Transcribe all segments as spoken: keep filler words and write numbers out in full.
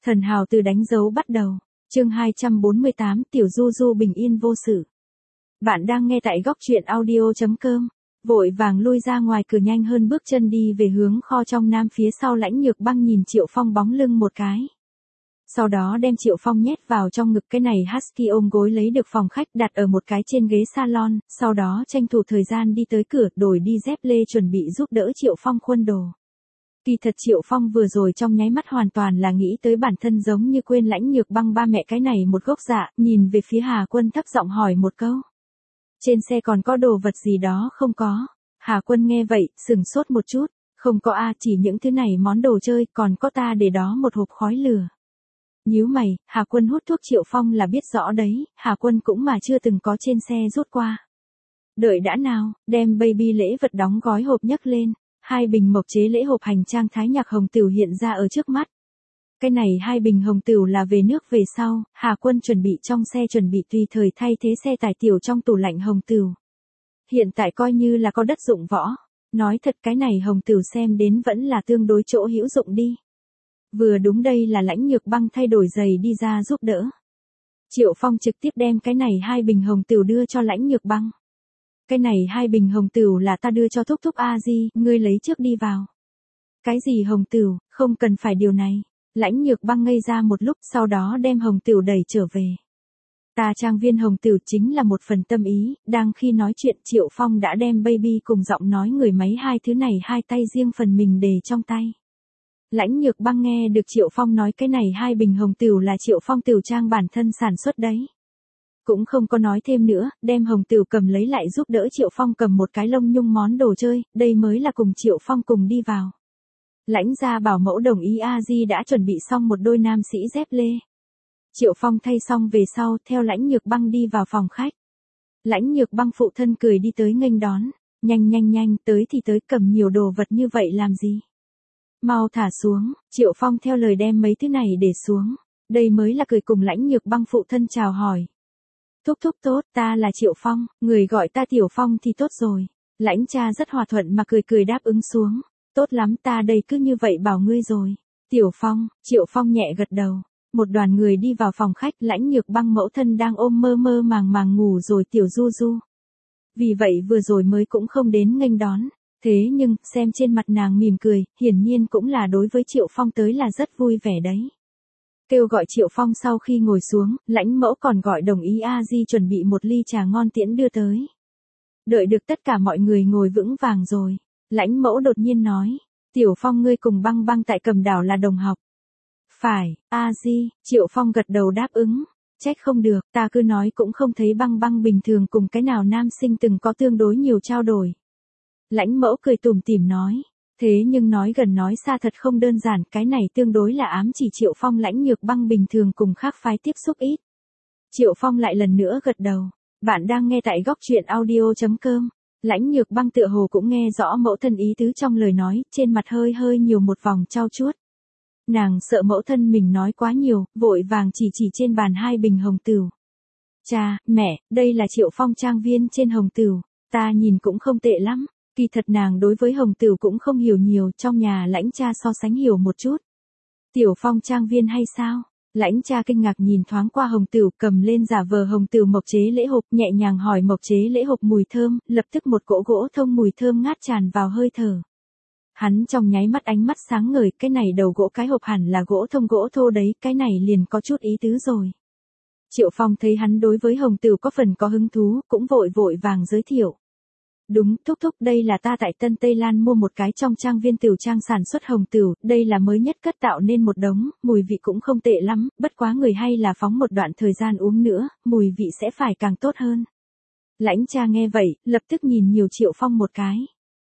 Thần hào từ đánh dấu bắt đầu. Chương hai trăm bốn mươi tám, Tiểu Du Du bình yên vô sự. Bạn đang nghe tại góc truyện audio chấm com. Vội vàng lui ra ngoài cửa, nhanh hơn bước chân đi về hướng kho trong nam. Phía sau Lãnh Nhược Băng nhìn Triệu Phong bóng lưng một cái. Sau đó đem Triệu Phong nhét vào trong ngực. Cái này husky ôm gối lấy được phòng khách, đặt ở một cái trên ghế salon. Sau đó tranh thủ thời gian đi tới cửa, đổi đi dép lê chuẩn bị giúp đỡ Triệu Phong khuân đồ. Kỳ thật Triệu Phong vừa rồi trong nháy mắt hoàn toàn là nghĩ tới bản thân, giống như quên Lãnh Nhược Băng ba mẹ cái này một gốc dạ, nhìn về phía Hà Quân thấp giọng hỏi một câu. Trên xe còn có đồ vật gì đó không có? Hà Quân nghe vậy, sửng sốt một chút. Không có a, chỉ những thứ này món đồ chơi, còn có ta để đó một hộp khói lửa. Nhíu mày, Hà Quân hút thuốc Triệu Phong là biết rõ đấy, Hà Quân cũng mà chưa từng có trên xe rút qua. Đợi đã nào, đem baby lễ vật đóng gói hộp nhấc lên. Hai bình mộc chế lễ hộp hành trang thái nhạc hồng tửu hiện ra ở trước mắt. Cái này hai bình hồng tửu là về nước về sau, Hà Quân chuẩn bị trong xe, chuẩn bị tùy thời thay thế xe tải tiểu trong tủ lạnh hồng tửu. Hiện tại coi như là có đất dụng võ. Nói thật cái này hồng tửu xem đến vẫn là tương đối chỗ hữu dụng đi. Vừa đúng đây là Lãnh Nhược Băng thay đổi giày đi ra giúp đỡ. Triệu Phong trực tiếp đem cái này hai bình hồng tửu đưa cho Lãnh Nhược Băng. Cái này hai bình hồng tửu là ta đưa cho thúc thúc A Di, ngươi lấy trước đi vào. Cái gì hồng tửu, không cần phải điều này. Lãnh Nhược Băng ngây ra một lúc, sau đó đem hồng tửu đẩy trở về. Ta trang viên hồng tửu chính là một phần tâm ý. Đang khi nói chuyện, Triệu Phong đã đem baby cùng giọng nói người máy hai thứ này hai tay riêng phần mình để trong tay. Lãnh Nhược Băng nghe được Triệu Phong nói cái này hai bình hồng tửu là Triệu Phong tửu trang bản thân sản xuất đấy. Cũng không có nói thêm nữa, đem hồng tửu cầm lấy lại giúp đỡ Triệu Phong cầm một cái lông nhung món đồ chơi, đây mới là cùng Triệu Phong cùng đi vào. Lãnh gia bảo mẫu đồng ý, A Di đã chuẩn bị xong một đôi nam sĩ dép lê. Triệu Phong thay xong về sau, theo Lãnh Nhược Băng đi vào phòng khách. Lãnh Nhược Băng phụ thân cười đi tới nghênh đón, nhanh nhanh nhanh, tới thì tới, cầm nhiều đồ vật như vậy làm gì? Mau thả xuống. Triệu Phong theo lời đem mấy thứ này để xuống, đây mới là cười cùng Lãnh Nhược Băng phụ thân chào hỏi. Thúc thúc tốt, ta là Triệu Phong, người gọi ta Tiểu Phong thì tốt rồi. Lãnh cha rất hòa thuận mà cười cười đáp ứng xuống. Tốt lắm, ta đây cứ như vậy bảo ngươi rồi. Tiểu Phong, Triệu Phong nhẹ gật đầu. Một đoàn người đi vào phòng khách, Lãnh Nhược Băng mẫu thân đang ôm mơ mơ màng màng ngủ rồi Tiểu Du Du. Vì vậy vừa rồi mới cũng không đến nghênh đón. Thế nhưng, xem trên mặt nàng mỉm cười, hiển nhiên cũng là đối với Triệu Phong tới là rất vui vẻ đấy. Kêu gọi Triệu Phong sau khi ngồi xuống, Lãnh mẫu còn gọi đồng ý A Di chuẩn bị một ly trà ngon tiễn đưa tới. Đợi được tất cả mọi người ngồi vững vàng rồi, Lãnh mẫu đột nhiên nói, Tiểu Phong ngươi cùng Băng Băng tại Cầm Đảo là đồng học. Phải, A Di, Triệu Phong gật đầu đáp ứng. Trách không được, ta cứ nói cũng không thấy Băng Băng bình thường cùng cái nào nam sinh từng có tương đối nhiều trao đổi. Lãnh mẫu cười tủm tỉm nói. Thế nhưng nói gần nói xa thật không đơn giản, cái này tương đối là ám chỉ Triệu Phong Lãnh Nhược Băng bình thường cùng khác phái tiếp xúc ít. Triệu Phong lại lần nữa gật đầu. Bạn đang nghe tại góc truyện audio chấm com. Lãnh Nhược Băng tựa hồ cũng nghe rõ mẫu thân ý tứ trong lời nói, trên mặt hơi hơi nhiều một vòng trao chuốt. Nàng sợ mẫu thân mình nói quá nhiều, vội vàng chỉ chỉ trên bàn hai bình hồng tửu. Cha, mẹ, đây là Triệu Phong trang viên trên hồng tửu, ta nhìn cũng không tệ lắm. Kỳ thật nàng đối với hồng tửu cũng không hiểu nhiều, trong nhà Lãnh cha so sánh hiểu một chút. Tiểu Phong trang viên hay sao? Lãnh cha kinh ngạc nhìn thoáng qua hồng tửu, cầm lên giả vờ hồng tửu mộc chế lễ hộp, nhẹ nhàng hỏi mộc chế lễ hộp mùi thơm, lập tức một cỗ gỗ thông mùi thơm ngát tràn vào hơi thở. Hắn trong nháy mắt ánh mắt sáng ngời, cái này đầu gỗ cái hộp hẳn là gỗ thông gỗ thô đấy, cái này liền có chút ý tứ rồi. Triệu Phong thấy hắn đối với hồng tửu có phần có hứng thú, cũng vội vội vàng giới thiệu. Đúng, thúc thúc, đây là ta tại Tân Tây Lan mua một cái trong trang viên tửu trang sản xuất hồng tửu, đây là mới nhất cất tạo nên một đống, mùi vị cũng không tệ lắm, bất quá người hay là phóng một đoạn thời gian uống nữa, mùi vị sẽ phải càng tốt hơn. Lãnh cha nghe vậy, lập tức nhìn nhiều Triệu Phong một cái.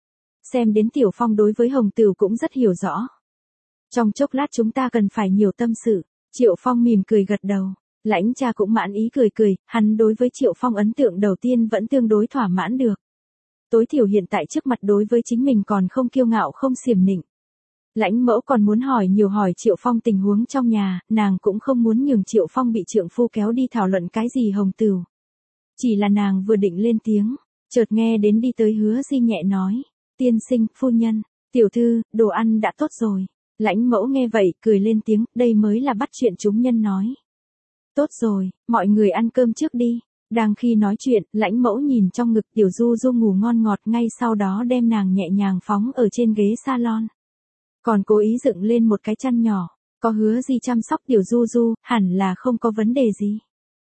Xem đến Tiểu Phong đối với hồng tửu cũng rất hiểu rõ. Trong chốc lát chúng ta cần phải nhiều tâm sự. Triệu Phong mỉm cười gật đầu. Lãnh cha cũng mãn ý cười cười, hắn đối với Triệu Phong ấn tượng đầu tiên vẫn tương đối thỏa mãn được. Tối thiểu hiện tại trước mặt đối với chính mình còn không kiêu ngạo không xiểm nịnh. Lãnh mẫu còn muốn hỏi nhiều hỏi Triệu Phong tình huống trong nhà, nàng cũng không muốn nhường Triệu Phong bị trượng phu kéo đi thảo luận cái gì hồng tửu. Chỉ là nàng vừa định lên tiếng, chợt nghe đến đi tới Hứa Di nhẹ nói, tiên sinh, phu nhân, tiểu thư, đồ ăn đã tốt rồi. Lãnh mẫu nghe vậy, cười lên tiếng, đây mới là bắt chuyện chúng nhân nói. Tốt rồi, mọi người ăn cơm trước đi. Đang khi nói chuyện, lãnh mẫu nhìn trong ngực tiểu Du Du ngủ ngon ngọt, ngay sau đó đem nàng nhẹ nhàng phóng ở trên ghế salon. Còn cố ý dựng lên một cái chăn nhỏ, có hứa gì chăm sóc tiểu Du Du, hẳn là không có vấn đề gì.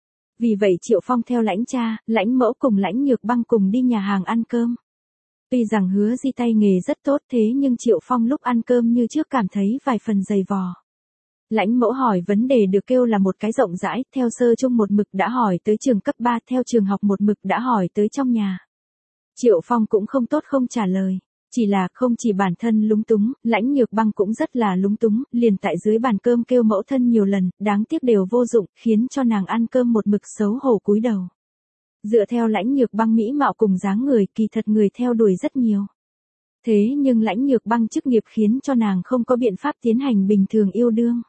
Vì vậy Triệu Phong theo lãnh cha, lãnh mẫu cùng lãnh nhược băng cùng đi nhà hàng ăn cơm. Tuy rằng hứa di tay nghề rất tốt thế nhưng Triệu Phong lúc ăn cơm như trước cảm thấy vài phần dày vò. Lãnh mẫu hỏi vấn đề được kêu là một cái rộng rãi, theo sơ trung một mực đã hỏi tới trường cấp ba, theo trường học một mực đã hỏi tới trong nhà. Triệu Phong cũng không tốt không trả lời, chỉ là không chỉ bản thân lúng túng, lãnh nhược băng cũng rất là lúng túng, liền tại dưới bàn cơm kêu mẫu thân nhiều lần, đáng tiếc đều vô dụng, khiến cho nàng ăn cơm một mực xấu hổ cúi đầu. Dựa theo lãnh nhược băng mỹ mạo cùng dáng người, kỳ thật người theo đuổi rất nhiều. Thế nhưng lãnh nhược băng chức nghiệp khiến cho nàng không có biện pháp tiến hành bình thường yêu đương.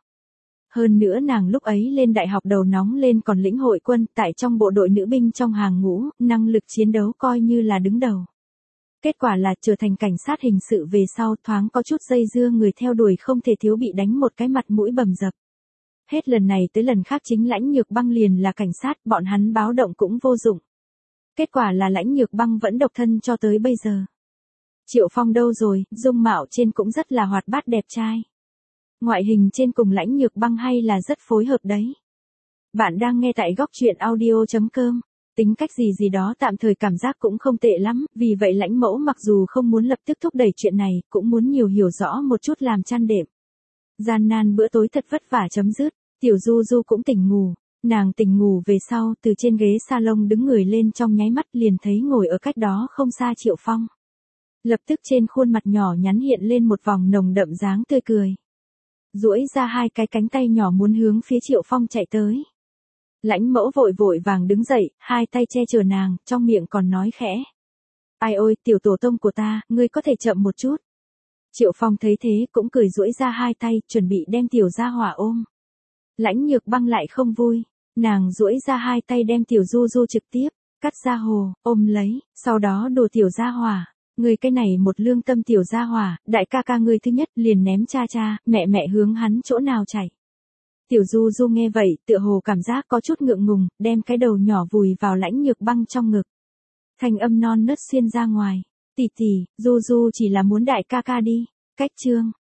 Hơn nữa nàng lúc ấy lên đại học đầu nóng lên còn lĩnh hội quân, tại trong bộ đội nữ binh trong hàng ngũ, năng lực chiến đấu coi như là đứng đầu. Kết quả là trở thành cảnh sát hình sự về sau, thoáng có chút dây dưa người theo đuổi không thể thiếu bị đánh một cái mặt mũi bầm dập. Hết lần này tới lần khác chính lãnh nhược băng liền là cảnh sát, bọn hắn báo động cũng vô dụng. Kết quả là lãnh nhược băng vẫn độc thân cho tới bây giờ. Triệu Phong đâu rồi, dung mạo trên cũng rất là hoạt bát đẹp trai. Ngoại hình trên cùng lãnh nhược băng hay là rất phối hợp đấy. Bạn đang nghe tại góc truyện audio chấm com. Tính cách gì gì đó tạm thời cảm giác cũng không tệ lắm, vì vậy lãnh mẫu mặc dù không muốn lập tức thúc đẩy chuyện này, cũng muốn nhiều hiểu rõ một chút làm chăn đệm. Gian nan bữa tối thật vất vả chấm dứt, tiểu Du Du cũng tỉnh ngủ. Nàng tỉnh ngủ về sau, từ trên ghế salon đứng người lên trong nháy mắt liền thấy ngồi ở cách đó không xa Triệu Phong. Lập tức trên khuôn mặt nhỏ nhắn hiện lên một vòng nồng đậm dáng tươi cười. Duỗi ra hai cái cánh tay nhỏ muốn hướng phía Triệu Phong chạy tới. Lãnh mẫu vội vội vàng đứng dậy, hai tay che chở nàng, trong miệng còn nói khẽ. Ai ôi, tiểu tổ tông của ta, ngươi có thể chậm một chút. Triệu Phong thấy thế cũng cười duỗi ra hai tay, chuẩn bị đem tiểu gia hỏa ôm. Lãnh nhược băng lại không vui, nàng duỗi ra hai tay đem tiểu Du Du trực tiếp, cắt ra hồ, ôm lấy, sau đó đùa tiểu gia hỏa. Người cái này một lương tâm tiểu gia hỏa, đại ca ca ngươi thứ nhất liền ném cha cha, mẹ mẹ hướng hắn chỗ nào chạy. Tiểu Du Du nghe vậy, tựa hồ cảm giác có chút ngượng ngùng, đem cái đầu nhỏ vùi vào lãnh nhược băng trong ngực. Thanh âm non nớt xuyên ra ngoài. Tỷ tỷ, Du Du chỉ là muốn đại ca ca đi. Cách chương.